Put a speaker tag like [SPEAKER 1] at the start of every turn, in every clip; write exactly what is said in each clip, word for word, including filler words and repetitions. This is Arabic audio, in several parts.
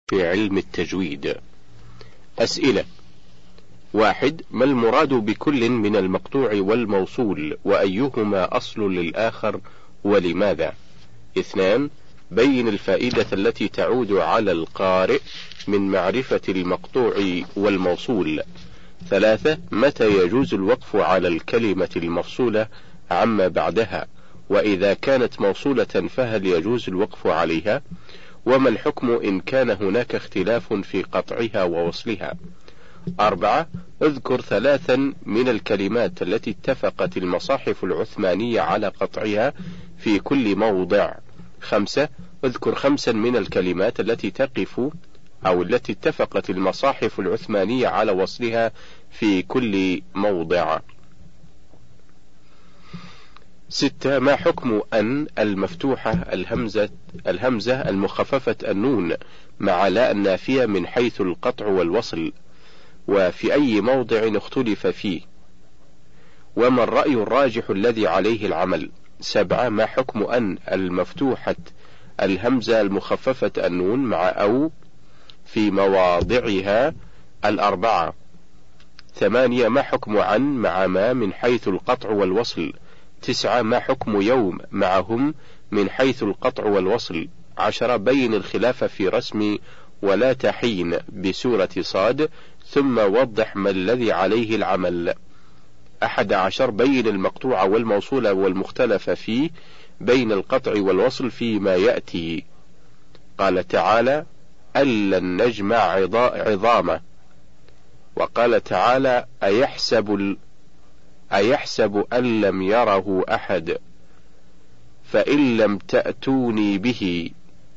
[SPEAKER 1] في علم التجويد. أسئلة: واحد. ما المراد بكل من المقطوع والموصول، وأيهما أصل للآخر ولماذا؟ اثنان. بين الفائدة التي تعود على القارئ من معرفة المقطوع والموصول. ثلاثة. متى يجوز الوقف على الكلمة المفصولة عما بعدها، وإذا كانت موصولة فهل يجوز الوقف عليها؟ وما الحكم إن كان هناك اختلاف في قطعها ووصلها؟ أربعة. اذكر ثلاثا من الكلمات التي اتفقت المصاحف العثمانية على قطعها في كل موضع. خمسة. اذكر خمسا من الكلمات التي تقف أو التي اتفقت المصاحف العثمانية على وصلها في كل موضع. ستة. ما حكم أن المفتوحة الهمزة الهمزة المخففة النون مع لا النافية من حيث القطع والوصل، وفي أي موضع اختلف فيه؟ وما الرأي الراجح الذي عليه العمل؟ سبعة. ما حكم أن المفتوحة الهمزة المخففة النون مع أو في مواضعها الأربعة؟ ثمانية. ما حكم عن مع ما من حيث القطع والوصل؟ تسعة. ما حكم يوم معهم من حيث القطع والوصل؟ عشرة. بين الخلاف في رسم ولا تحين بسورة صاد، ثم وضح ما الذي عليه العمل. أحد عشر. بين المقطوع والموصول والمختلف فيه بين القطع والوصل فيما يأتي. قال تعالى: ألن نجمع عظامه. وقال تعالى: أيحسب ال... أيحسب أن لم يره أحد، فإن لم تأتوني به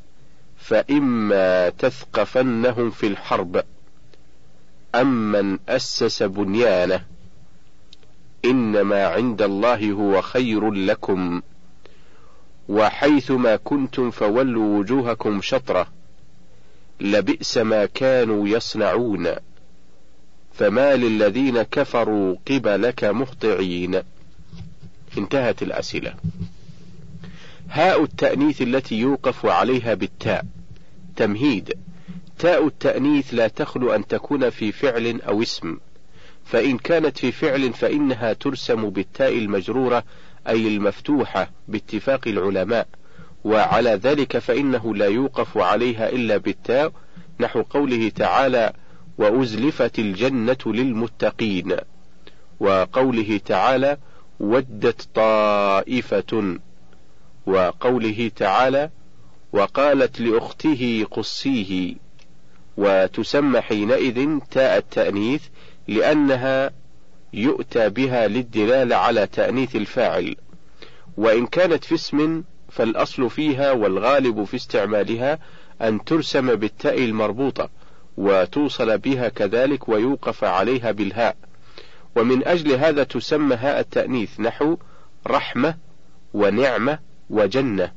[SPEAKER 1] فإما تثقفنهم في الحرب أمن أسس بنيانه إنما عند الله هو خير لكم وحيثما كنتم فولوا وجوهكم شطرة لبئس ما كانوا يصنعون فما للذين كفروا قبلك مهطعين. انتهت الأسئلة. هاء التأنيث التي يوقف عليها بالتاء. تمهيد: تاء التأنيث لا تخلو أن تكون في فعل أو اسم، فإن كانت في فعل فإنها ترسم بالتاء المجرورة أي المفتوحة باتفاق العلماء، وعلى ذلك فإنه لا يوقف عليها إلا بالتاء، نحو قوله تعالى: وأزلفت الجنة للمتقين، وقوله تعالى: ودت طائفة، وقوله تعالى: وقالت لأخته قصيه. وتسمى حينئذ تاء التأنيث لأنها يؤتى بها للدلالة على تأنيث الفاعل. وإن كانت في اسم فالأصل فيها والغالب في استعمالها أن ترسم بالتاء المربوطة وتوصل بها كذلك ويوقف عليها بالهاء، ومن أجل هذا تسمى هاء التأنيث، نحو رحمة ونعمة وجنة،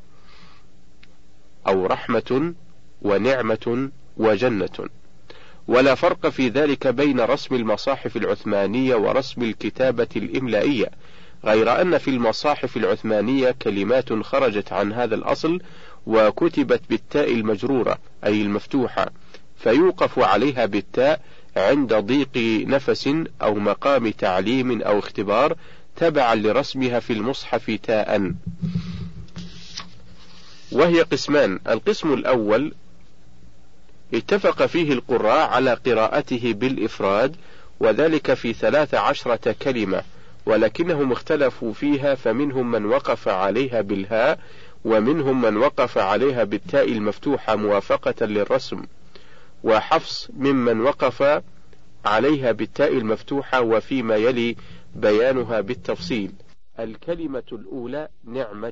[SPEAKER 1] أو رحمة ونعمة وجنة. ولا فرق في ذلك بين رسم المصاحف العثمانية ورسم الكتابة الإملائية، غير أن في المصاحف العثمانية كلمات خرجت عن هذا الأصل وكتبت بالتاء المجرورة أي المفتوحة، فيوقف عليها بالتاء عند ضيق نفس أو مقام تعليم أو اختبار تبعا لرسمها في المصحف تاء. وهي قسمان: القسم الأول اتفق فيه القراء على قراءته بالإفراد، وذلك في ثلاث عشرة كلمة، ولكنهم اختلفوا فيها، فمنهم من وقف عليها بالهاء، ومنهم من وقف عليها بالتاء المفتوحة موافقة للرسم، وحفص ممن وقف عليها بالتاء المفتوحة، وفيما يلي بيانها بالتفصيل. الكلمة الأولى نعمة،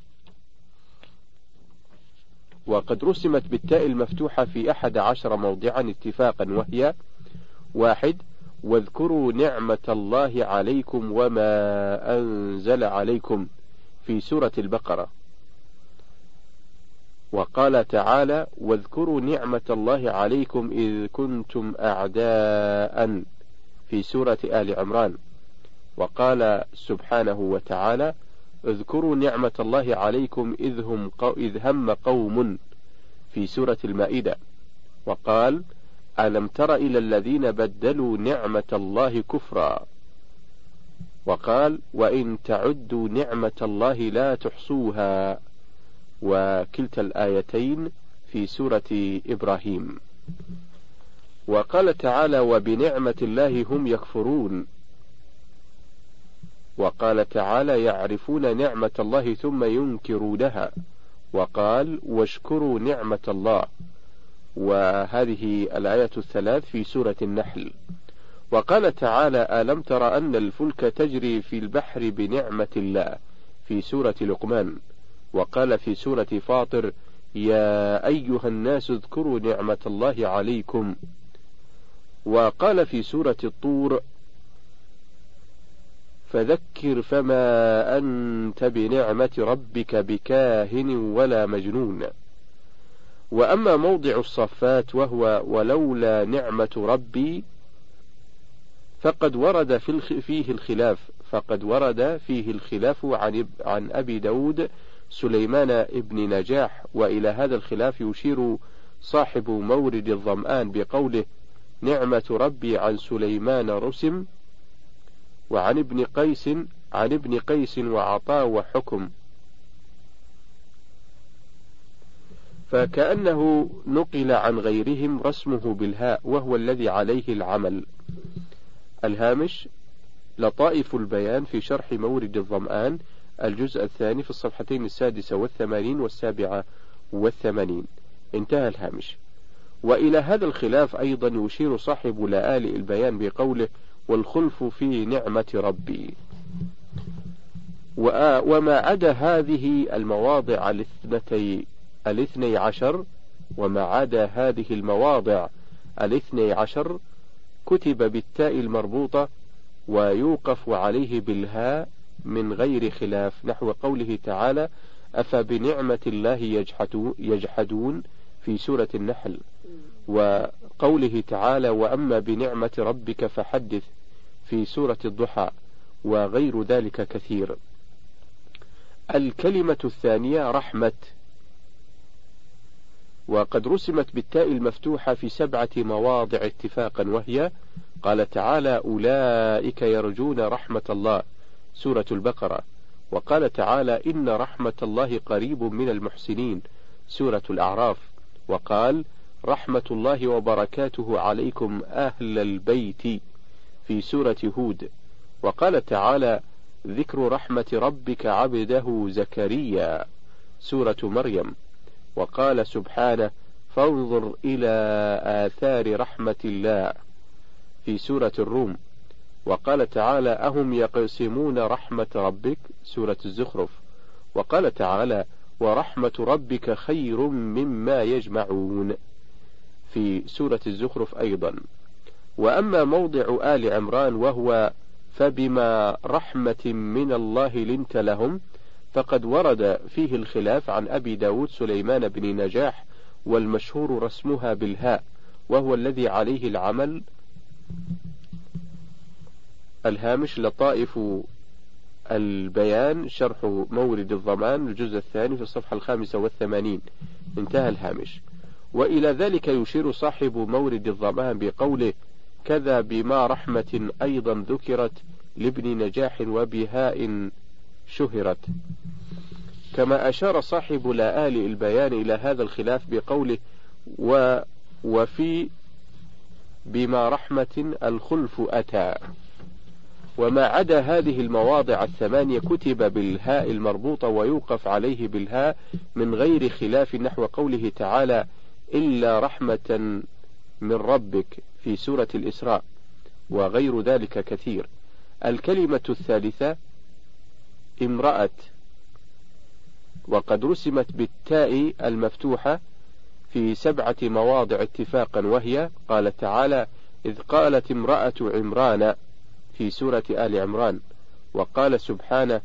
[SPEAKER 1] وقد رسمت بالتاء المفتوحة في أحد عشر موضعا اتفاقا، وهي: واحد: واذكروا نعمة الله عليكم وما أنزل عليكم في سورة البقرة. وقال تعالى: واذكروا نعمة الله عليكم إذ كنتم أعداء في سورة آل عمران. وقال سبحانه وتعالى: اذكروا نعمة الله عليكم إذ هم, قو إذ هم قوم في سورة المائدة. وقال: ألم تر إلى الذين بدلوا نعمة الله كفرا. وقال: وإن تعدوا نعمة الله لا تحصوها. وكلتا الآيتين في سورة إبراهيم. وقال تعالى: وبنعمة الله هم يكفرون. وقال تعالى: يعرفون نعمة الله ثم ينكرونها. وقال: واشكروا نعمة الله. وهذه الآية الثلاث في سورة النحل. وقال تعالى: ألم تر أن الفلك تجري في البحر بنعمة الله في سورة لقمان. وقال في سورة فاطر: يا أيها الناس اذكروا نعمة الله عليكم. وقال في سورة الطور: فذكر فما أنت بنعمة ربك بكاهن ولا مجنون. وأما موضع الصفات وهو ولولا نعمة ربي فقد ورد فيه الخلاف فقد ورد فيه الخلاف عن عن أبي داود سليمان ابن نجاح. وإلى هذا الخلاف يشير صاحب مورد الظمآن بقوله: نعمة ربي عن سليمان رسم، وعن ابن قيس عن ابن قيس وعطاء وحكم. فكأنه نقل عن غيرهم رسمه بالهاء وهو الذي عليه العمل. الهامش: لطائف البيان في شرح مورد الظمآن، الجزء الثاني في الصفحتين السادسة والثمانين والسابعة والثمانين. انتهى الهامش. وإلى هذا الخلاف أيضا يشير صاحب لآلئ البيان بقوله: والخلف في نعمة ربي. وما عدا هذه المواضع الاثنتي الاثني عشر وما عدا هذه المواضع الاثني عشر كتب بالتاء المربوطة ويوقف عليه بالهاء من غير خلاف، نحو قوله تعالى: أفبنعمة الله يجحدون في سورة النحل، وقوله تعالى: وأما بنعمة ربك فحدث في سورة الضحى، وغير ذلك كثير. الكلمة الثانية رحمة، وقد رسمت بالتاء المفتوحة في سبعة مواضع اتفاقا، وهي: قال تعالى: أولئك يرجون رحمة الله سورة البقرة. وقال تعالى: إن رحمة الله قريب من المحسنين سورة الأعراف. وقال: رحمة الله وبركاته عليكم أهل البيت في سورة هود. وقال تعالى: ذكر رحمة ربك عبده زكريا سورة مريم. وقال سبحانه: فانظر إلى آثار رحمة الله في سورة الروم. وقال تعالى: أهم يقسمون رحمة ربك سورة الزخرف. وقال تعالى: ورحمة ربك خير مما يجمعون في سورة الزخرف أيضا. وأما موضع آل عمران وهو: فبما رحمة من الله لنت لهم، فقد ورد فيه الخلاف عن أبي داود سليمان بن نجاح، والمشهور رسمها بالهاء وهو الذي عليه العمل. الهامش: لطائف البيان شرح مورد الظمآن الجزء الثاني في الصفحة الخامسة والثمانين. انتهى الهامش. وإلى ذلك يشير صاحب مورد الظمآن بقوله: كذا بما رحمة أيضا ذكرت لابن نجاح وبهاء شهرت. كما أشار صاحب لآلئ البيان إلى هذا الخلاف بقوله: و وفي بما رحمة الخلف أتى. وما عدا هذه المواضع الثمانية كتب بالهاء المربوطة ويوقف عليه بالهاء من غير خلاف، نحو قوله تعالى: إلا رحمة من ربك في سورة الإسراء، وغير ذلك كثير. الكلمة الثالثة امرأة، وقد رسمت بالتاء المفتوحة في سبعة مواضع اتفاقا، وهي: قال تعالى: إذ قالت امرأة عمران في سورة آل عمران. وقال سبحانه: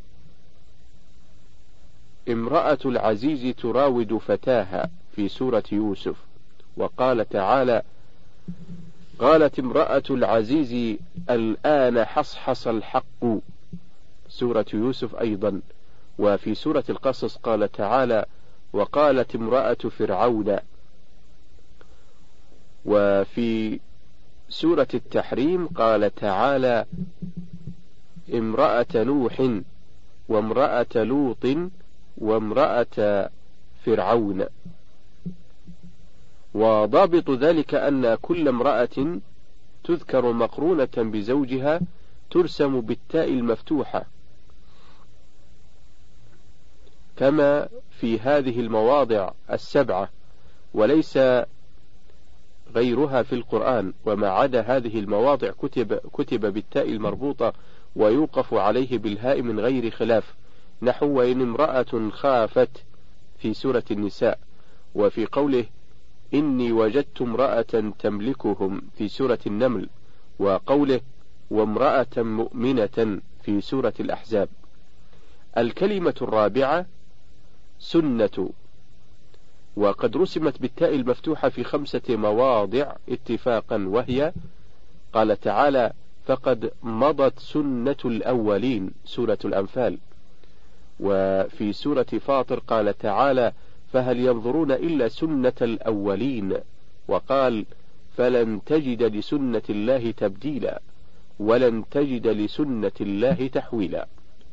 [SPEAKER 1] امرأة العزيز تراود فتاها في سورة يوسف. وقال تعالى: قالت امرأة العزيز الآن حصحص الحق سورة يوسف أيضا. وفي سورة القصص قال تعالى: وقالت امرأة فرعون. وفي سورة التحريم قال تعالى: امرأة نوح وامرأة لوط وامرأة فرعون. وضابط ذلك أن كل امرأة تذكر مقرونة بزوجها ترسم بالتاء المفتوحة، كما في هذه المواضع السبعة، وليس غيرها في القرآن. وما عدا هذه المواضع كتب, كتب بالتاء المربوطة ويوقف عليه بالهاء من غير خلاف، نحو وإن امرأة خافت في سورة النساء، وفي قوله إني وجدت امرأة تملكهم في سورة النمل، وقوله وامرأة مؤمنة في سورة الأحزاب. الكلمة الرابعة سنة، وقد رسمت بالتاء المفتوحة في خمسة مواضع اتفاقا، وهي قال تعالى: فقد مضت سنة الأولين سورة الأنفال. وفي سورة فاطر قال تعالى: فهل ينظرون إلا سنة الأولين، وقال: فلن تجد لسنة الله تبديلا ولن تجد لسنة الله تحويلا.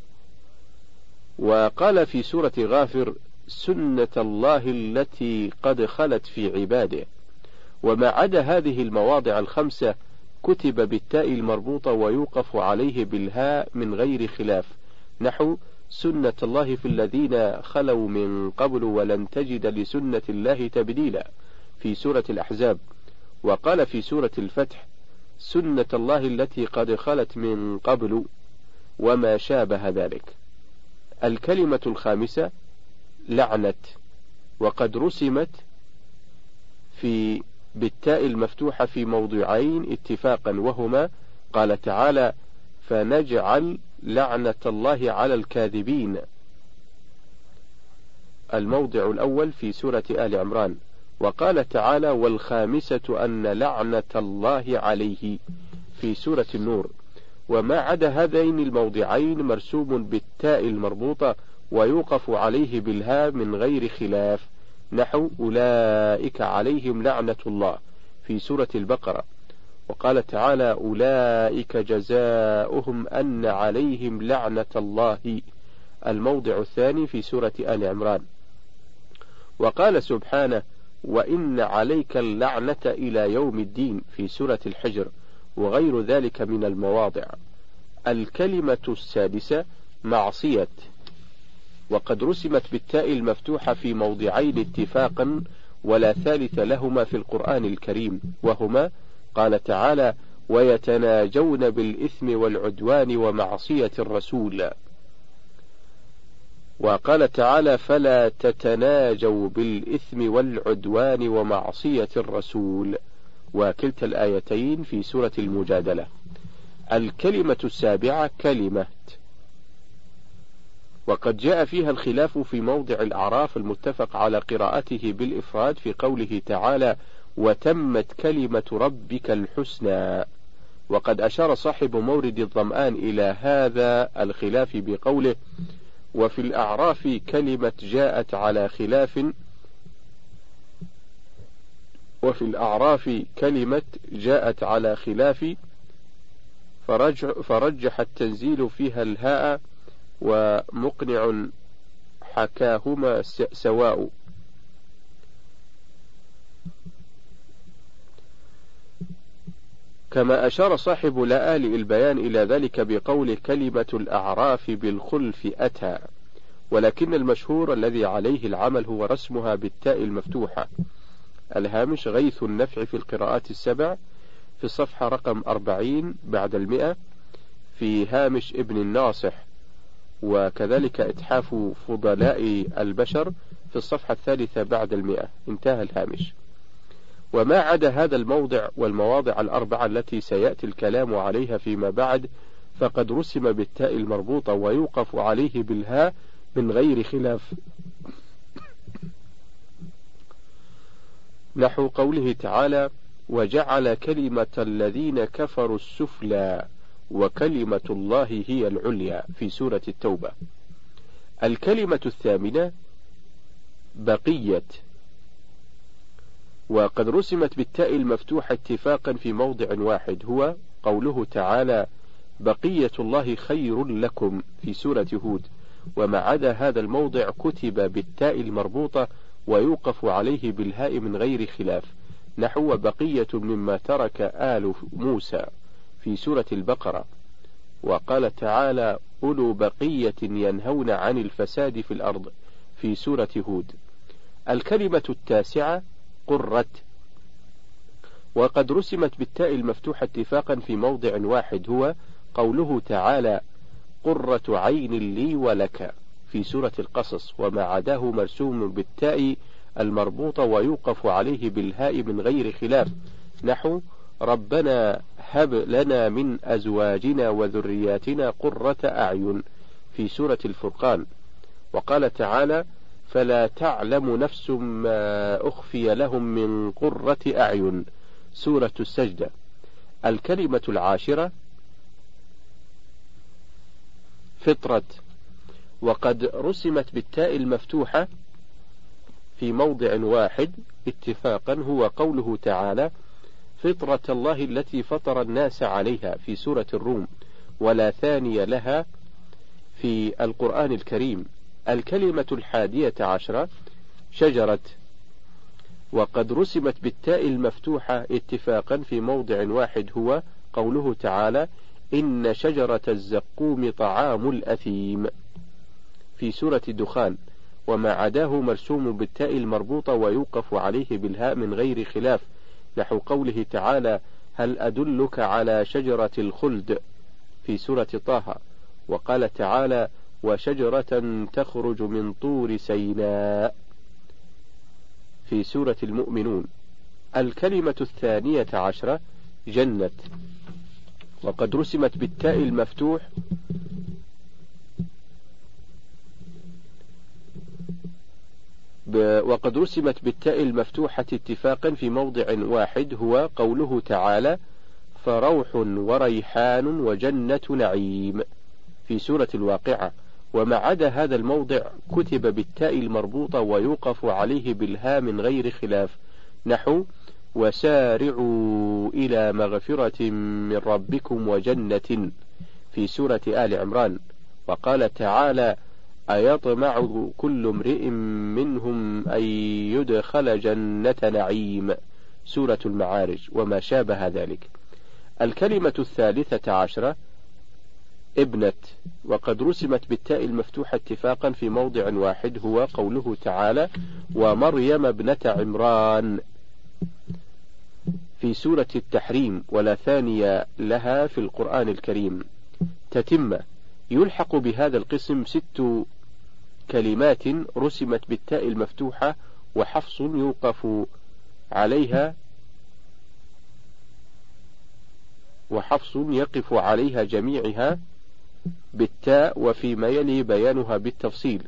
[SPEAKER 1] وقال في سورة غافر: سنة الله التي قد خلت في عباده. وما عدا هذه المواضع الخمسة كتب بالتاء المربوطة ويوقف عليه بالهاء من غير خلاف، نحو سنة الله في الذين خلوا من قبل ولن تجد لسنة الله تبديلا في سورة الأحزاب. وقال في سورة الفتح: سنة الله التي قد خلت من قبل وما شابه ذلك. الكلمة الخامسة لعنة، وقد رسمت في بالتاء المفتوحة في موضعين اتفاقا، وهما قال تعالى: فنجعل لعنة الله على الكاذبين. الموضع الأول في سورة آل عمران. وقال تعالى: والخامسة أن لعنة الله عليه في سورة النور. وما عدا هذين الموضعين مرسوم بالتاء المربوطة ويوقف عليه بالهاء من غير خلاف، نحو أولئك عليهم لعنة الله في سورة البقرة. وقال تعالى: أولئك جزاؤهم أن عليهم لعنة الله. الموضع الثاني في سورة آل عمران. وقال سبحانه: وإن عليك اللعنة إلى يوم الدين في سورة الحجر، وغير ذلك من المواضع. الكلمة السادسة معصية، وقد رسمت بالتاء المفتوحة في موضعين اتفاقا ولا ثالث لهما في القرآن الكريم، وهما قال تعالى: ويتناجون بالإثم والعدوان ومعصية الرسول. وقال تعالى: فلا تتناجوا بالإثم والعدوان ومعصية الرسول، وكلتا الآيتين في سورة المجادلة. الكلمة السابعة كلمة، وقد جاء فيها الخلاف في موضع الأعراف المتفق على قراءته بالإفراد في قوله تعالى: وتمت كلمة ربك الحسنى. وقد أشار صاحب مورد الظمآن إلى هذا الخلاف بقوله: وفي الأعراف كلمة جاءت على خلاف وفي الأعراف كلمة جاءت على خلاف فرجح, فرجح التنزيل فيها الهاء، ومقنع حكاهما سواء. كما أشار صاحب لآلئ البيان إلى ذلك بقول كلمة الأعراف بالخلف أتى، ولكن المشهور الذي عليه العمل هو رسمها بالتاء المفتوحة. الهامش غيث النفع في القراءات السبع في الصفحة رقم أربعين بعد المئة، في هامش ابن الناصح، وكذلك إتحاف فضلاء البشر في الصفحة الثالثة بعد المئة، انتهى الهامش. وما عدا هذا الموضع والمواضع الأربعة التي سيأتي الكلام عليها فيما بعد فقد رسم بالتاء المربوطة ويوقف عليه بالهاء من غير خلاف، نحو قوله تعالى: وجعل كلمة الذين كفروا السفلى وكلمة الله هي العليا في سورة التوبة. الكلمة الثامنة بقية، وقد رسمت بالتاء المفتوحة اتفاقا في موضع واحد، هو قوله تعالى بقية الله خير لكم في سورة هود، وما عدا هذا الموضع كتب بالتاء المربوطة ويوقف عليه بالهاء من غير خلاف، نحو بقية مما ترك آل موسى في سورة البقرة. وقال تعالى أولو بقية ينهون عن الفساد في الأرض في سورة هود. الكلمة التاسعة قرت، وقد رسمت بالتاء المفتوحة اتفاقا في موضع واحد، هو قوله تعالى قرة عين لي ولك في سورة القصص، وما عداه مرسوم بالتاء المربوطة ويوقف عليه بالهاء من غير خلاف، نحو ربنا هب لنا من أزواجنا وذرياتنا قرة أعين في سورة الفرقان. وقال تعالى فلا تعلم نفس ما أخفي لهم من قرة أعين سورة السجدة. الكلمة العاشرة فطرة، وقد رسمت بالتاء المفتوحة في موضع واحد اتفاقا، هو قوله تعالى فطرة الله التي فطر الناس عليها في سورة الروم، ولا ثاني لها في القرآن الكريم. الكلمة الحادية عشرة شجرة، وقد رسمت بالتاء المفتوحة اتفاقا في موضع واحد، هو قوله تعالى إن شجرة الزقوم طعام الأثيم في سورة الدخان، وما عداه مرسوم بالتاء المربوطة ويوقف عليه بالهاء من غير خلاف، نحو قوله تعالى هل أدلك على شجرة الخلد في سورة طه. وقال تعالى وشجرة تخرج من طور سيناء في سورة المؤمنون. الكلمة الثانية عشرة جنة، وقد رسمت بالتاء المفتوح وقد رسمت بالتاء المفتوحة اتفاقا في موضع واحد، هو قوله تعالى فروح وريحان وجنة نعيم في سورة الواقعة، وما عدا هذا الموضع كتب بالتاء المربوطة ويوقف عليه بالهاء من غير خلاف، نحو وسارعوا إلى مغفرة من ربكم وجنة في سورة آل عمران. وقال تعالى أيطمع كل امرئ منهم أن يدخل جنة نعيم سورة المعارج، وما شابه ذلك. الكلمة الثالثة عشرة ابنة، وقد رسمت بالتاء المفتوحة اتفاقا في موضع واحد، هو قوله تعالى ومريم ابنة عمران في سورة التحريم، ولا ثاني لها في القرآن الكريم. تتمة، يلحق بهذا القسم ست كلمات رسمت بالتاء المفتوحة وحفص يوقف عليها وحفص يقف عليها جميعها بالتاء، وفيما يلي بيانها بالتفصيل.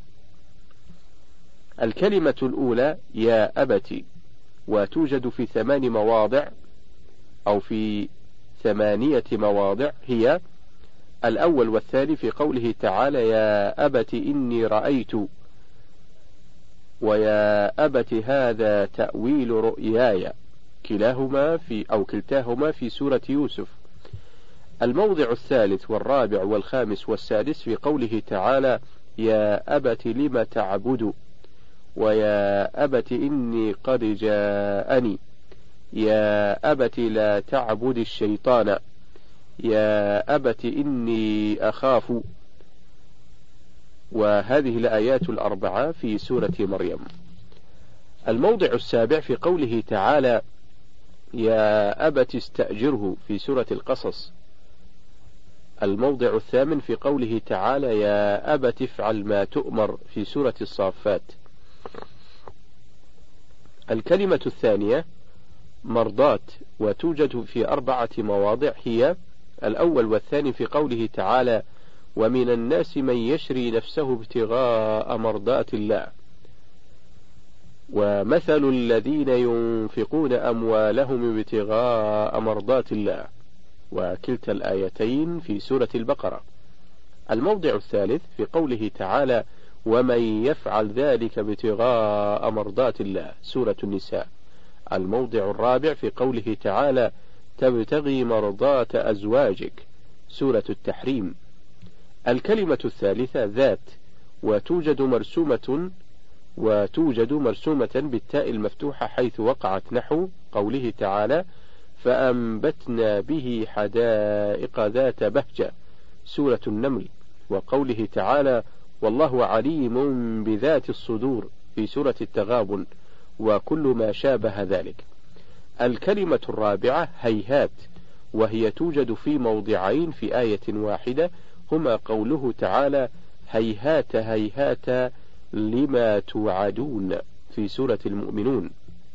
[SPEAKER 1] الكلمة الأولى يا أبت، وتوجد في ثمان مواضع أو في ثمانية مواضع، هي الأول والثاني في قوله تعالى يا أبت إني رأيت، ويا أبت هذا تأويل رؤياي، كلاهما في أو كلتاهما في سورة يوسف. الموضع الثالث والرابع والخامس والسادس في قوله تعالى يا أبت لم تعبد، ويا أبت إني قد جاءني، يا أبت لا تعبد الشيطان، يا أبت إني أخاف. وهذه الآيات الأربعة في سورة مريم. الموضع السابع في قوله تعالى يا أبت استأجره في سورة القصص. الموضع الثامن في قوله تعالى يا أبت افعل ما تؤمر في سورة الصافات. الكلمة الثانية مرضات، وتوجد في أربعة مواضع، هي الأول والثاني في قوله تعالى ومن الناس من يشري نفسه ابتغاء مرضات الله، ومثل الذين ينفقون أموالهم ابتغاء مرضات الله، وكلتا الآيتين في سورة البقرة. الموضع الثالث في قوله تعالى ومن يفعل ذلك ابتغاء مرضات الله سورة النساء. الموضع الرابع في قوله تعالى تبتغي مرضات أزواجك، سورة التحريم. الكلمة الثالثة ذات، وتوجد مرسومة وتوجد مرسومة بالتاء المفتوحة حيث وقعت، نحو قوله تعالى فأنبتنا به حدائق ذات بهجة، سورة النمل، وقوله تعالى والله عليم بذات الصدور في سورة التغابن، وكل ما شابه ذلك. الكلمة الرابعة هيهات، وهي توجد في موضعين في آية واحدة، هما قوله تعالى هيهات هيهات لما توعدون في سورة المؤمنون.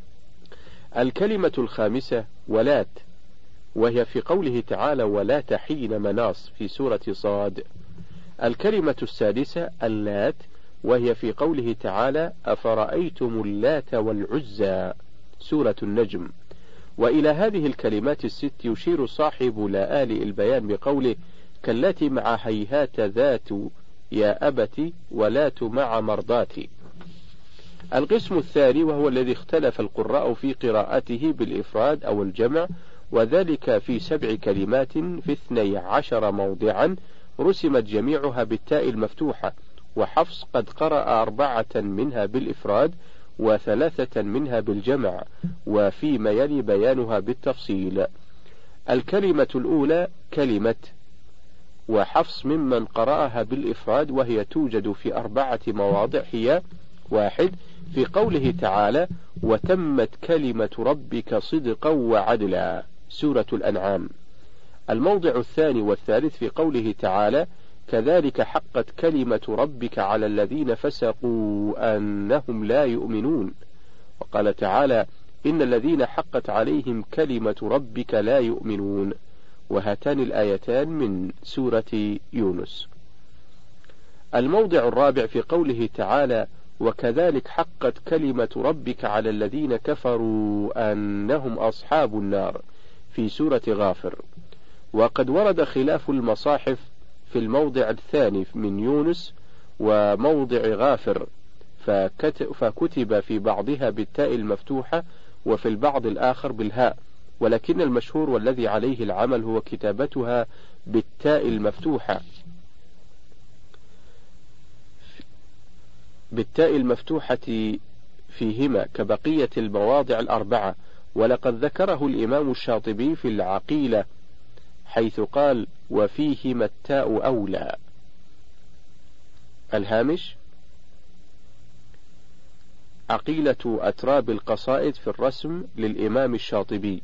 [SPEAKER 1] الكلمة الخامسة ولات، وهي في قوله تعالى ولات حين مناص في سورة صاد. الكلمة السادسة اللات، وهي في قوله تعالى أفرأيتم اللات والعزى، سورة النجم. وإلى هذه الكلمات الست يشير صاحب لآلئ البيان بقوله كالتي مع هيهات ذات يا أبت ولات مع مرضاتي. القسم الثاني وهو الذي اختلف القراء في قراءته بالإفراد أو الجمع، وذلك في سبع كلمات في اثني عشر موضعا رسمت جميعها بالتاء المفتوحة، وحفص قد قرأ أربعة منها بالإفراد وثلاثة منها بالجمع، وفيما يلي بيانها بالتفصيل. الكلمة الأولى كلمة، وحفص ممن قرأها بالإفراد، وهي توجد في أربعة مواضع، هي واحد في قوله تعالى وتمت كلمة ربك صدقا وعدلا، سورة الأنعام. الموضع الثاني والثالث في قوله تعالى كذلك حقت كلمة ربك على الذين فسقوا أنهم لا يؤمنون، وقال تعالى إن الذين حقت عليهم كلمة ربك لا يؤمنون، وهاتان الآيتان من سورة يونس. الموضع الرابع في قوله تعالى وكذلك حقت كلمة ربك على الذين كفروا أنهم أصحاب النار في سورة غافر. وقد ورد خلاف المصاحف في الموضع الثاني من يونس وموضع غافر، فكتب في بعضها بالتاء المفتوحة وفي البعض الآخر بالهاء، ولكن المشهور والذي عليه العمل هو كتابتها بالتاء المفتوحة بالتاء المفتوحة فيهما كبقية المواضع الأربعة. ولقد ذكره الإمام الشاطبي في العقيلة حيث قال وفيهما التاء أولى. الهامش عقيلة أتراب القصائد في الرسم للإمام الشاطبي.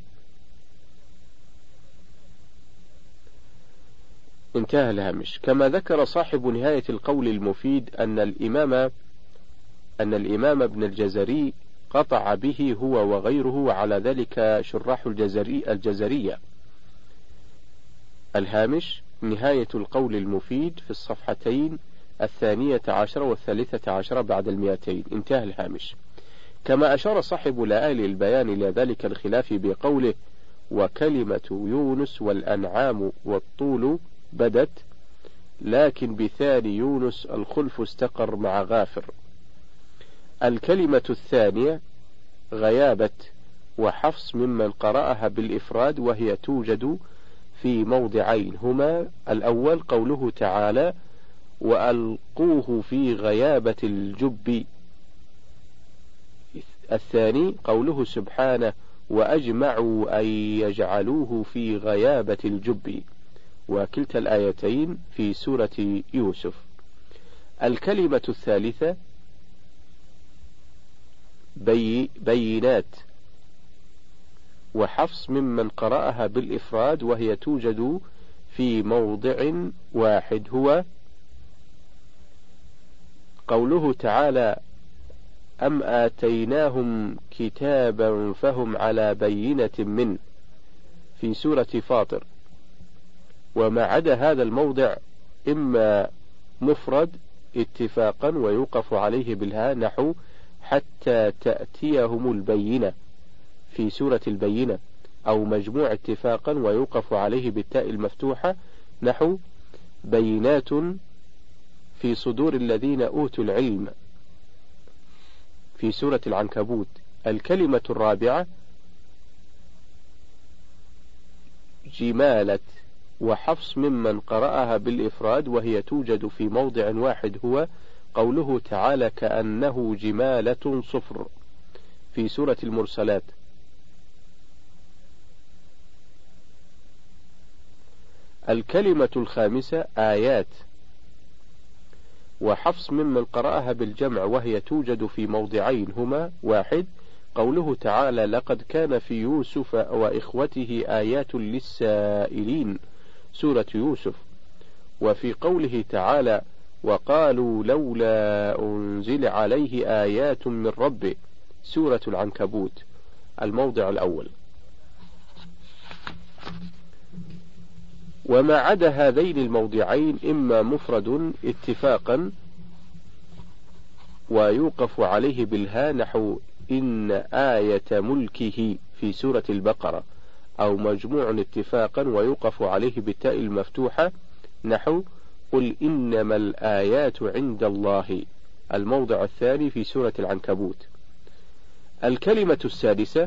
[SPEAKER 1] انتهى الهامش. كما ذكر صاحب نهاية القول المفيد أن الإمام أن الإمام ابن الجزري قطع به هو وغيره، وعلى ذلك شراح الجزري الجزرية. الهامش نهاية القول المفيد في الصفحتين الثانية عشر والثالثة عشر بعد المئتين. انتهى الهامش. كما أشار صاحب لآلئ البيان إلى ذلك الخلاف بقوله وكلمة يونس والأنعام والطول بدت، لكن بثاني يونس الخلف استقر مع غافر. الكلمة الثانية غيابت، وحفص ممن قرأها بالإفراد، وهي توجد في موضعين، هما الأول قوله تعالى وألقوه في غيابة الجب، الثاني قوله سبحانه وأجمعوا أن يجعلوه في غيابة الجب، وكلتا الآيتين في سورة يوسف. الكلمة الثالثة بي بينات، وحفص ممن قرأها بالإفراد، وهي توجد في موضع واحد، هو قوله تعالى أم آتيناهم كتابا فهم على بينة منه في سورة فاطر. وما عدا هذا الموضع إما مفرد اتفاقا ويوقف عليه بالهاء، نحو حتى تأتيهم البينة في سورة البينة، أو مجموع اتفاقا ويوقف عليه بالتاء المفتوحة، نحو بينات في صدور الذين أوتوا العلم في سورة العنكبوت. الكلمة الرابعة جمالة وحفص ممن قرأها بالإفراد وهي توجد في موضع واحد هو قوله تعالى كأنه جمالة صفر في سورة المرسلات. الكلمة الخامسة آيات وحفص ممن قرأها بالجمع وهي توجد في موضعين هما واحد قوله تعالى لقد كان في يوسف وإخوته آيات للسائلين سورة يوسف، وفي قوله تعالى وقالوا لولا أنزل عليه آيات من ربه سورة العنكبوت الموضع الأول. وما عدا هذين الموضعين إما مفرد اتفاقا ويوقف عليه بالها نحو إن آية ملكه في سورة البقرة، أو مجموع اتفاقا ويوقف عليه بالتاء المفتوحة نحو قل إنما الآيات عند الله الموضع الثاني في سورة العنكبوت. الكلمة السادسة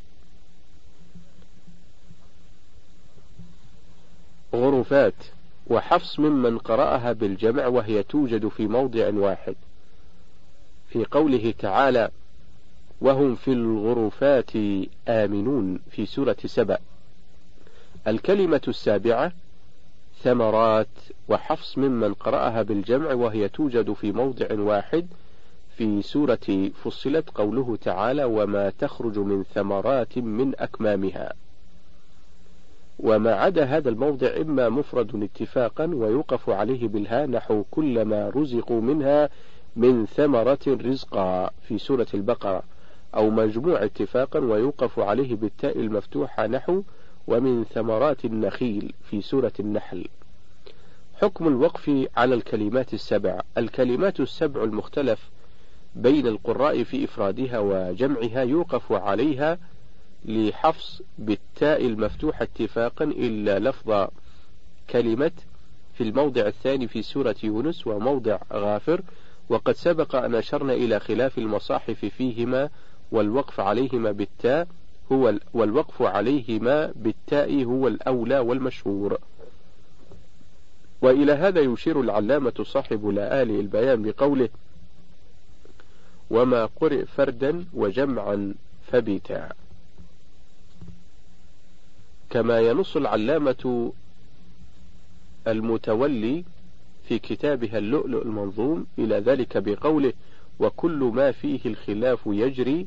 [SPEAKER 1] غرفات وحفص ممن قرأها بالجمع وهي توجد في موضع واحد في قوله تعالى وهم في الغرفات آمنون في سورة سبأ. الكلمة السابعة ثمرات وحفص ممن قرأها بالجمع وهي توجد في موضع واحد في سورة فصلت قوله تعالى وما تخرج من ثمرات من أكمامها. وما عدا هذا الموضع إما مفرد اتفاقا ويوقف عليه بالها نحو كلما رزقوا منها من ثمرة رزقا في سورة البقرة، أو مجموع اتفاقا ويوقف عليه بالتاء المفتوحة نحو ومن ثمرات النخيل في سورة النحل. حكم الوقف على الكلمات السبع. الكلمات السبع المختلف بين القراء في إفرادها وجمعها يوقف عليها لحفص بالتاء المفتوحة اتفاقا إلا لفظ كلمة في الموضع الثاني في سورة يونس وموضع غافر، وقد سبق أن أشرنا إلى خلاف المصاحف فيهما والوقف عليهما بالتاء هو والوقف عليهما بالتاء هو الأولى والمشهور. وإلى هذا يشير العلامة صاحب لآلئ البيان بقوله وما قرئ فردا وجمعا فبتا، كما ينص العلامة المتولي في كتابها اللؤلؤ المنظوم إلى ذلك بقوله وكل ما فيه الخلاف يجري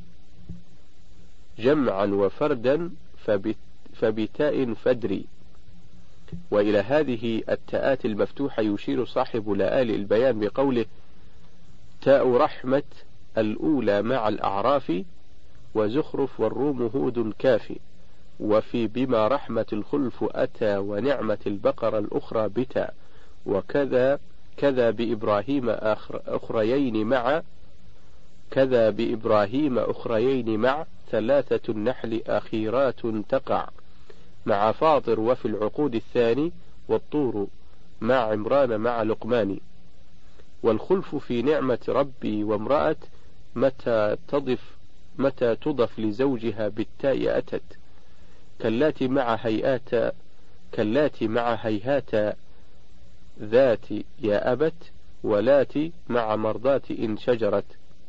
[SPEAKER 1] جمعا وفردا فبتاء فدري. وإلى هذه التاءات المفتوحة يشير صاحب لآلئ البيان بقوله تاء رحمة الأولى مع الأعراف وزخرف والروم هود كافي، وفي بما رحمة الخلف أتى ونعمة البقرة الأخرى بتا، وكذا كذا بإبراهيم أخريين مع كذا بإبراهيم أخريين مع ثلاثة النحل أخيرات تقع مع فاطر، وفي العقود الثاني والطور مع عمران مع لقمان. والخلف في نعمة ربي وامرأة متى تضف متى تضف لزوجها بالتاء أتت، كاللاتي مع هيئات كاللاتي مع هيهات ذات يا أبت، ولاتي مع مرضات إن شجرت.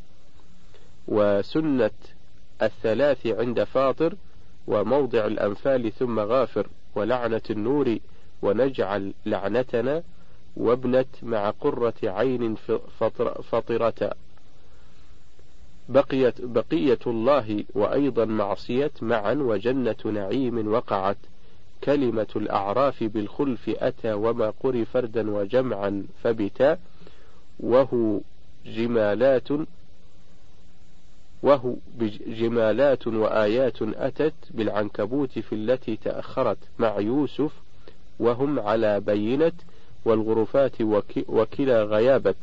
[SPEAKER 1] وسنة الثلاث عند فاطر وموضع الأنفال ثم غافر، ولعنة النور ونجعل لعنتنا، وابنت مع قرة عين فطرة. بقيت بقية الله وأيضا معصية معا، وجنة نعيم وقعت. كلمة الأعراف بالخلف أتى وما قري فردا وجمعا فبتا، وهو جمالات وهو بجمالات وآيات أتت بالعنكبوت في التي تأخرت مع يوسف وهم على بينة، والغرفات وكلا غيابت.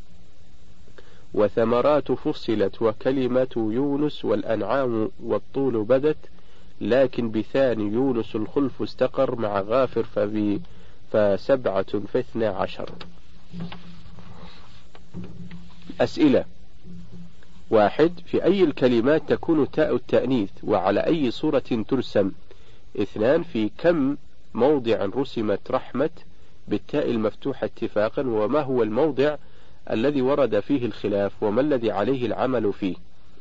[SPEAKER 1] وثمرات فصلت، وكلمة يونس والأنعام والطول بدت، لكن بثاني يونس الخلف استقر مع غافر فبي فسبعة فاثنى عشر. أسئلة: واحد. في أي الكلمات تكون تاء التأنيث وعلى أي صورة ترسم؟ اثنان. في كم موضع رسمت رحمة بالتاء المفتوحة اتفاقا، وما هو الموضع الذي ورد فيه الخلاف، وما الذي عليه العمل فيه.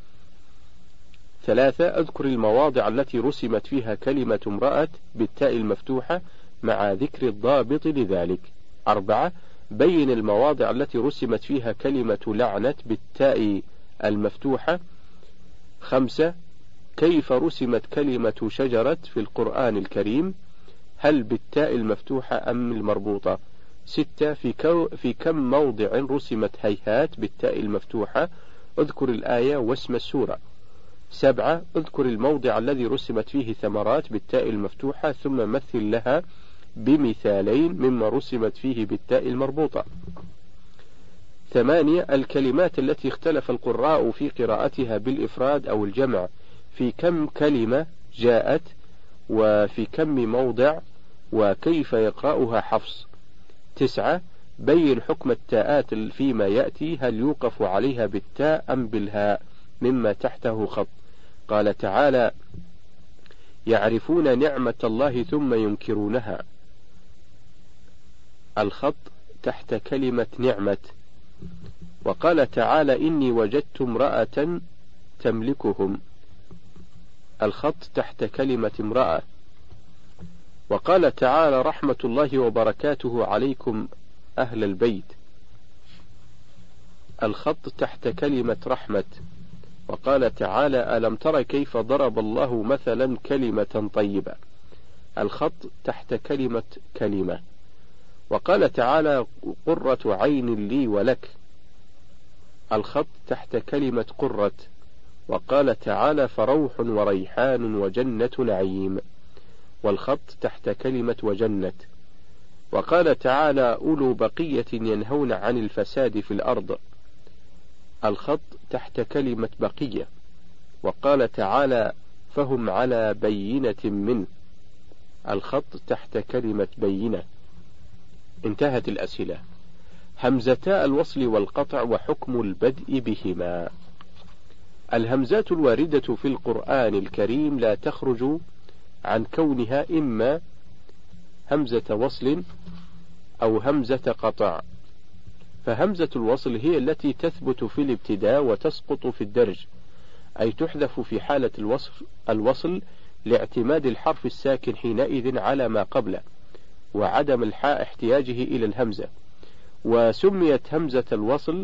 [SPEAKER 1] ثلاثة. اذكر المواضع التي رسمت فيها كلمة امرأة بالتاء المفتوحة مع ذكر الضابط لذلك. أربعة. بين المواضع التي رسمت فيها كلمة لعنة بالتاء المفتوحة. خمسة. كيف رسمت كلمة شجرة في القرآن الكريم، هل بالتاء المفتوحة أم المربوطة؟ ستة. في, كو في كم موضع رسمت هيهات بالتاء المفتوحة، اذكر الآية واسم السورة. سبعة. اذكر الموضع الذي رسمت فيه ثمرات بالتاء المفتوحة، ثم مثل لها بمثالين مما رسمت فيه بالتاء المربوطة. ثمانية. الكلمات التي اختلف القراء في قراءتها بالإفراد أو الجمع، في كم كلمة جاءت، وفي كم موضع، وكيف يقرأها حفص. تسعة. بين حكم التاءات فيما يأتي، هل يوقف عليها بالتاء أم بالهاء مما تحته خط. قال تعالى: يعرفون نعمة الله ثم ينكرونها، الخط تحت كلمة نعمة. وقال تعالى: إني وجدت امرأة تملكهم، الخط تحت كلمة امرأة. وقال تعالى: رحمة الله وبركاته عليكم أهل البيت، الخط تحت كلمة رحمة. وقال تعالى: ألم تر كيف ضرب الله مثلا كلمة طيبة، الخط تحت كلمة كلمة. وقال تعالى: قرة عين لي ولك، الخط تحت كلمة قرة. وقال تعالى: فروح وريحان وجنة نعيم، والخط تحت كلمة وجنة. وقال تعالى: أولو بقية ينهون عن الفساد في الأرض، الخط تحت كلمة بقية. وقال تعالى: فهم على بينة منه، الخط تحت كلمة بينة. انتهت الأسئلة. همزتا الوصل والقطع وحكم البدء بهما. الهمزات الواردة في القرآن الكريم لا تخرج عن كونها إما همزة وصل أو همزة قطع. فهمزة الوصل هي التي تثبت في الابتداء وتسقط في الدرج، أي تحذف في حالة الوصل, الوصل لاعتماد الحرف الساكن حينئذ على ما قبله، وعدم الحاء احتياجه إلى الهمزة. وسميت همزة الوصل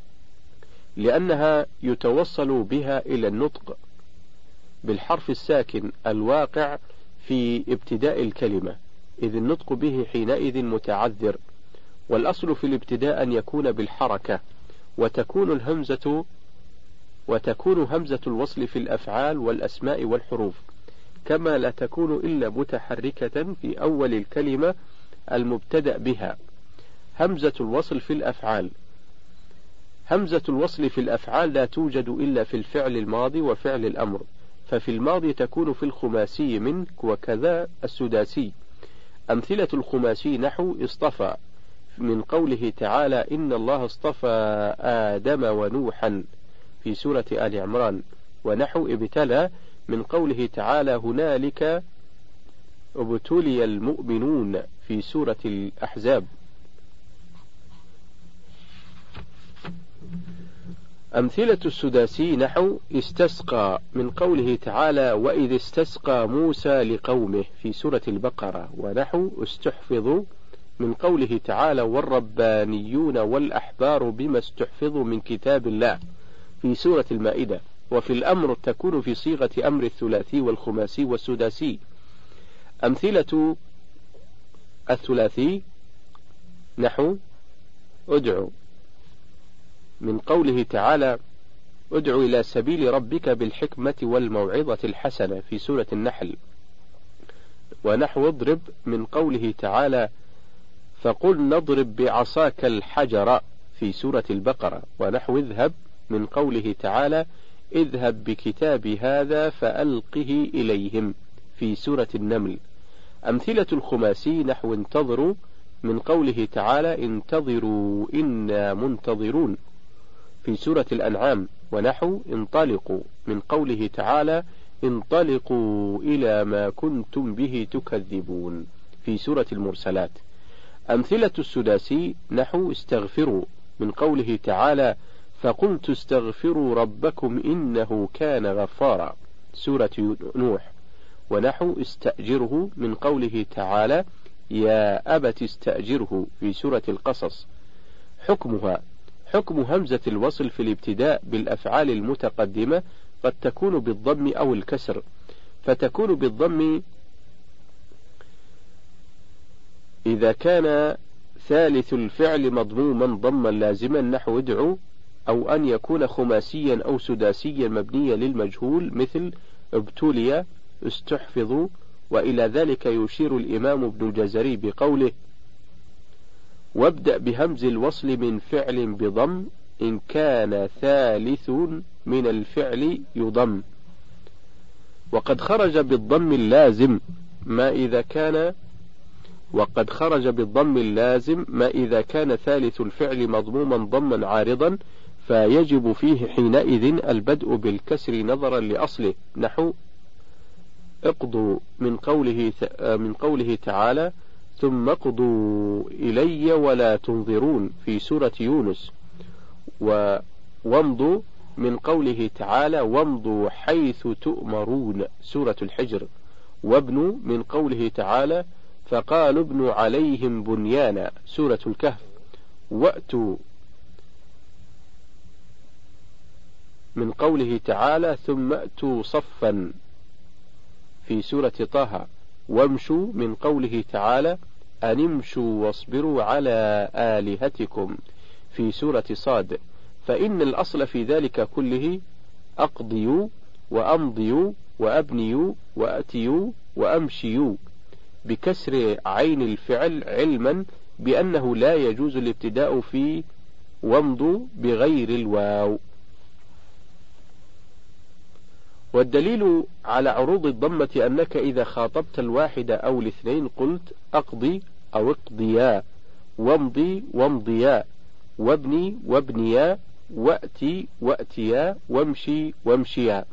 [SPEAKER 1] لأنها يتوصل بها إلى النطق بالحرف الساكن الواقع في ابتداء الكلمة، إذ النطق به حينئذ متعذر. والأصل في الابتداء أن يكون بالحركة، وتكون الهمزة وتكون همزة الوصل في الأفعال والأسماء والحروف، كما لا تكون إلا متحركة في أول الكلمة المبتدأ بها. همزة الوصل في الأفعال. همزة الوصل في الأفعال لا توجد إلا في الفعل الماضي وفعل الأمر، ففي الماضي تكون في الخماسي من، وكذا السداسي. أمثلة الخماسي نحو اصطفى من قوله تعالى: إن الله اصطفى آدم ونوحا في سورة آل عمران، ونحو ابتلى من قوله تعالى: هنالك ابتلي المؤمنون في سورة الأحزاب. أمثلة السداسي نحو استسقى من قوله تعالى: وإذ استسقى موسى لقومه في سورة البقرة، ونحو استحفظوا من قوله تعالى: والربانيون والأحبار بما استحفظوا من كتاب الله في سورة المائدة. وفي الأمر تكون في صيغة أمر الثلاثي والخماسي والسداسي. أمثلة الثلاثي نحو ادعو من قوله تعالى: ادع إلى سبيل ربك بالحكمة والموعظة الحسنة في سورة النحل، ونحو اضرب من قوله تعالى: فقل نضرب بعصاك الحجر في سورة البقرة، ونحو اذهب من قوله تعالى: اذهب بكتابي هذا فألقه إليهم في سورة النمل. أمثلة الخماسي نحو انتظروا من قوله تعالى: انتظروا إنا منتظرون في سورة الأنعام، ونحو انطلقوا من قوله تعالى: انطلقوا إلى ما كنتم به تكذبون في سورة المرسلات. أمثلة السداسي نحو استغفروا من قوله تعالى فقلت استغفروا ربكم إنه كان غفارا سورة نوح، ونحو استأجره من قوله تعالى يا أبت استأجره في سورة القصص. حكمها حكم همزة الوصل في الابتداء بالأفعال المتقدمة قد تكون بالضم أو الكسر، فتكون بالضم إذا كان ثالث الفعل مضموما ضما لازما نحو ادعو، أو أن يكون خماسيا أو سداسيا مبنيا للمجهول مثل ابتلي استحفظوا، وإلى ذلك يشير الإمام ابن الجزري بقوله وابدأ بهمز الوصل من فعل بضم إن كان ثالث من الفعل يضم، وقد خرج بالضم اللازم ما إذا كان وقد خرج بالضم اللازم ما إذا كان ثالث الفعل مضموما ضما عارضا، فيجب فيه حينئذ البدء بالكسر نظرا لأصله نحو اقضوا من قوله من قوله تعالى ثم اقضوا إلي ولا تنظرون في سورة يونس، وامضوا من قوله تعالى وامضوا حيث تؤمرون سورة الحجر، وابنوا من قوله تعالى فقالوا ابنوا عليهم بنيانا سورة الكهف، وأتوا من قوله تعالى ثم أتوا صفا في سورة طه، وامشوا من قوله تعالى أن امشوا واصبروا على آلهتكم في سورة صاد. فإن الأصل في ذلك كله أقضيوا وأمضيوا وأبنيوا وأتيوا وأمشيوا بكسر عين الفعل، علما بأنه لا يجوز الابتداء في وامضوا بغير الواو. والدليل على عروض الضمة أنك إذا خاطبت الواحد أو الاثنين قلت أقضي أو اقضيا، وامضي وامضيا، وابني وابنيا، وأتي وأتيا، وامشي وامشيا،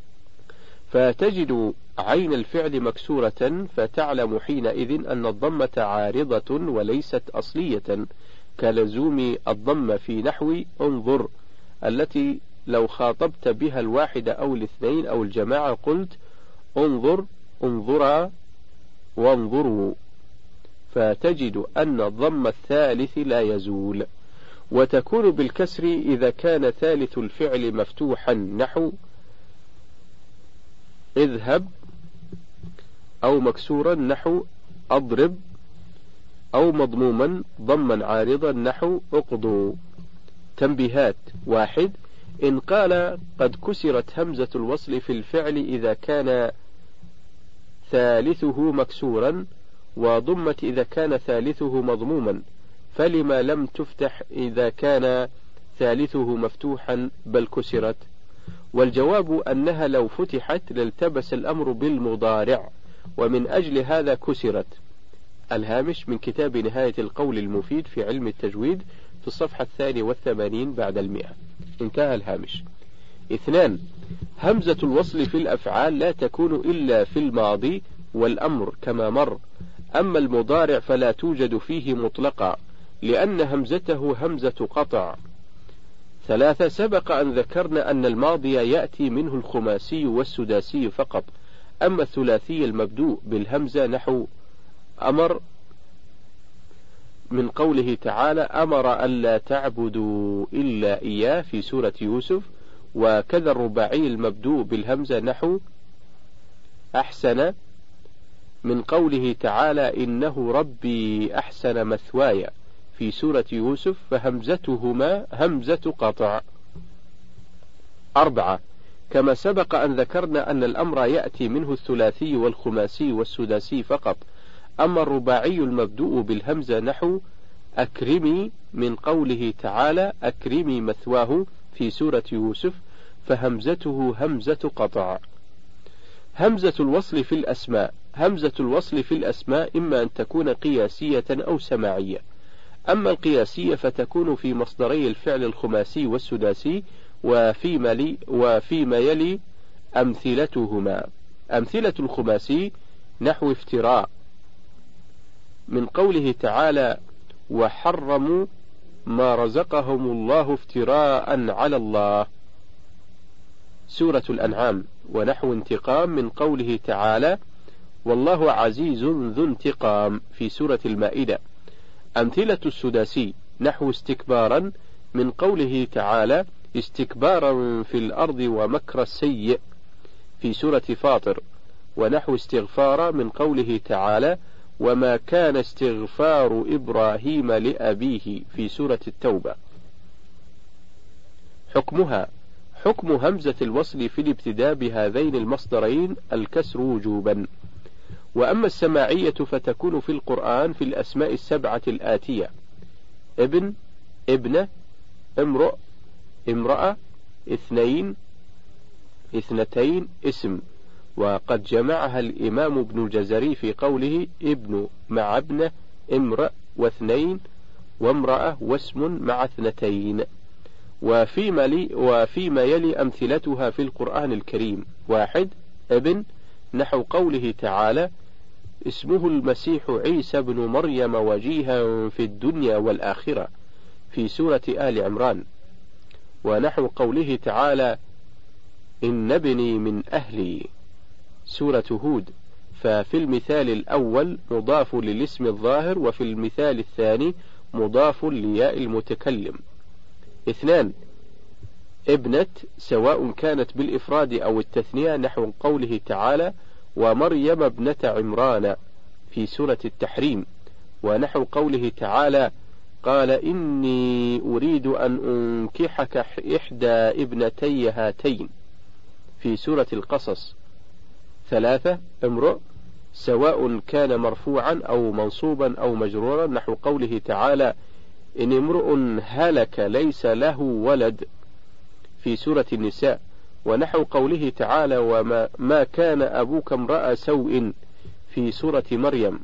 [SPEAKER 1] فتجد عين الفعل مكسورة، فتعلم حينئذ أن الضمة عارضة وليست أصلية، كلزوم الضمة في نحو انظر التي لو خاطبت بها الواحد أو الاثنين أو الجماعة قلت انظر انظرا وانظروا، فتجد أن الضم الثالث لا يزول. وتكون بالكسر إذا كان ثالث الفعل مفتوحا نحو اذهب، أو مكسورا نحو أضرب، أو مضموما ضما عارضا نحو اقضوا. تنبيهات: واحد، إن قال قد كسرت همزة الوصل في الفعل إذا كان ثالثه مكسورا، وضمت إذا كان ثالثه مضموما، فلما لم تفتح إذا كان ثالثه مفتوحا بل كسرت؟ والجواب أنها لو فتحت لالتبس الأمر بالمضارع، ومن أجل هذا كسرت. الهامش من كتاب نهاية القول المفيد في علم التجويد في الصفحة الثانية والثمانين بعد المئة. انتهى الهامش. اثنان، همزة الوصل في الأفعال لا تكون إلا في الماضي والأمر كما مر، أما المضارع فلا توجد فيه مطلقا لأن همزته همزة قطع. ثلاثة، سبق أن ذكرنا أن الماضي يأتي منه الخماسي والسداسي فقط، أما الثلاثي المبدوء بالهمزة نحو أمر من قوله تعالى أمر ألا تعبدوا إلا إياه في سورة يوسف، وكذا الرباعي المبدوء بالهمزة نحو أحسن من قوله تعالى إنه ربي أحسن مثواي في سورة يوسف، فهمزتهما همزة قطع. أربعة، كما سبق أن ذكرنا أن الأمر يأتي منه الثلاثي والخماسي والسداسي فقط، أما الرباعي المبدوء بالهمزة نحو أكرمي من قوله تعالى أكرمي مثواه في سورة يوسف، فهمزته همزة قطع. همزة الوصل في الأسماء. همزة الوصل في الأسماء إما أن تكون قياسية أو سماعية. أما القياسية فتكون في مصدري الفعل الخماسي والسداسي وفيما, لي وفيما يلي أمثلتهما. أمثلة الخماسي نحو افتراء من قوله تعالى وحرموا ما رزقهم الله افتراء على الله، سورة الأنعام. ونحو انتقام من قوله تعالى والله عزيز ذو انتقام في سورة المائدة. أمثلة السداسي نحو استكبارا من قوله تعالى استكبارا في الأرض ومكر السيء في سورة فاطر. ونحو استغفار من قوله تعالى وما كان استغفار إبراهيم لأبيه في سورة التوبة. حكمها حكم همزة الوصل في الابتداء بهذين المصدرين الكسر وجوبا. وأما السماعية فتكون في القرآن في الأسماء السبعة الآتية: ابن، ابنة، امرؤ، امرأة، اثنين، اثنتين، اسم. وقد جمعها الإمام ابن الجزري في قوله ابن مع ابنة، امرأ واثنين وامرأة واسم مع اثنتين. وفيما, لي وفيما يلي أمثلتها في القرآن الكريم: واحد، ابن، نحو قوله تعالى اسمه المسيح عيسى بن مريم وجيها في الدنيا والآخرة في سورة آل عمران. ونحو قوله تعالى إن ابني من أهلي سورة هود. ففي المثال الأول مضاف للاسم الظاهر، وفي المثال الثاني مضاف لياء المتكلم. اثنان، ابنة سواء كانت بالإفراد أو التثنية، نحو قوله تعالى ومريم ابنة عمران في سورة التحريم. ونحو قوله تعالى قال إني أريد أن أنكحك إحدى ابنتي هاتين في سورة القصص. ثلاثة، امرؤ سواء كان مرفوعا أو منصوبا أو مجرورا، نحو قوله تعالى إن امرؤ هلك ليس له ولد في سورة النساء. ونحو قوله تعالى وما ما كان أبوك امرأ سوء في سورة مريم.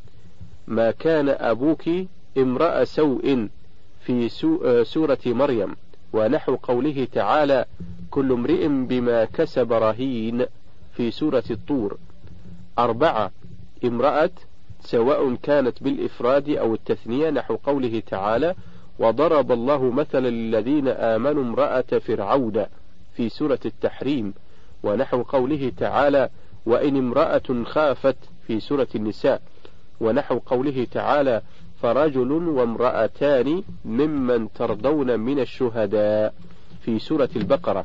[SPEAKER 1] ما كان أبوك امرأ سوء في سورة مريم. ونحو قوله تعالى كل امرئ بما كسب رهين في سورة الطور. أربعة، امرأة سواء كانت بالإفراد أو التثنية، نحو قوله تعالى وضرب الله مثلا للذين آمنوا امرأة فرعون في سورة التحريم. ونحو قوله تعالى وإن امرأة خافت في سورة النساء. ونحو قوله تعالى فرجل وامرأتان ممن ترضون من الشهداء في سورة البقرة.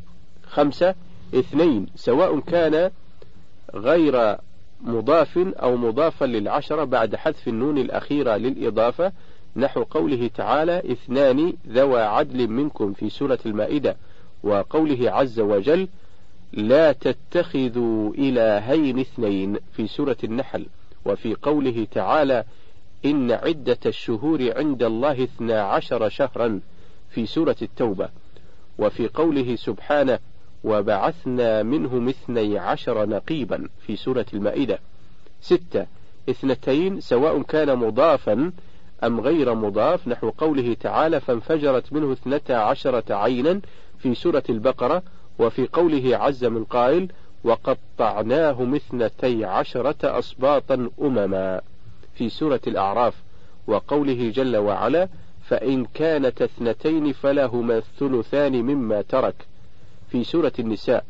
[SPEAKER 1] خمسة، اثنين سواء كان غير مضاف أو مضافا للعشرة بعد حذف النون الأخيرة للإضافة، نحو قوله تعالى اثنان ذوى عدل منكم في سورة المائدة. وقوله عز وجل لا تتخذوا إلهين اثنين في سورة النحل. وفي قوله تعالى إن عدة الشهور عند الله اثنا عشر شهرا في سورة التوبة. وفي قوله سبحانه وبعثنا منهم اثني عشر نقيبا في سورة المائدة. ستة، اثنتين سواء كان مضافا أم غير مضاف، نحو قوله تعالى فانفجرت منه اثنتا عشرة عينا في سورة البقرة. وفي قوله عز من قائل وقطعناهم اثنتي عشرة أسباطا أمما في سورة الأعراف. وقوله جل وعلا فإن كانت اثنتين فلهما الثلثان مما ترك في سورة النساء.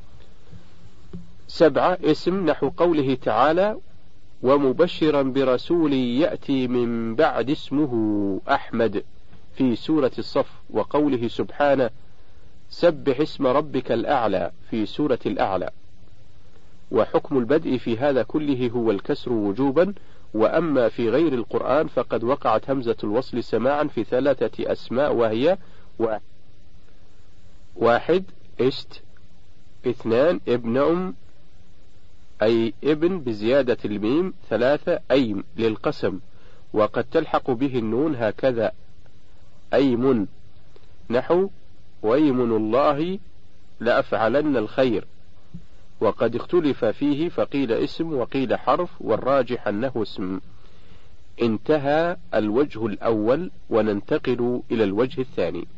[SPEAKER 1] سبعة، اسم نحو قوله تعالى ومبشرا برسول يأتي من بعد اسمه أحمد في سورة الصف. وقوله سبحانه سبح اسم ربك الأعلى في سورة الأعلى. وحكم البدء في هذا كله هو الكسر وجوبا. وأما في غير القرآن فقد وقعت همزة الوصل سماعا في ثلاثة أسماء وهي واحد اشت، اثنان ابن أم أي ابن بزيادة الميم، ثلاثة أيم للقسم وقد تلحق به النون هكذا أيمن، نحو ويمن الله لأفعلن الخير. وقد اختلف فيه فقيل اسم وقيل حرف، والراجح أنه اسم. انتهى الوجه الأول وننتقل إلى الوجه الثاني.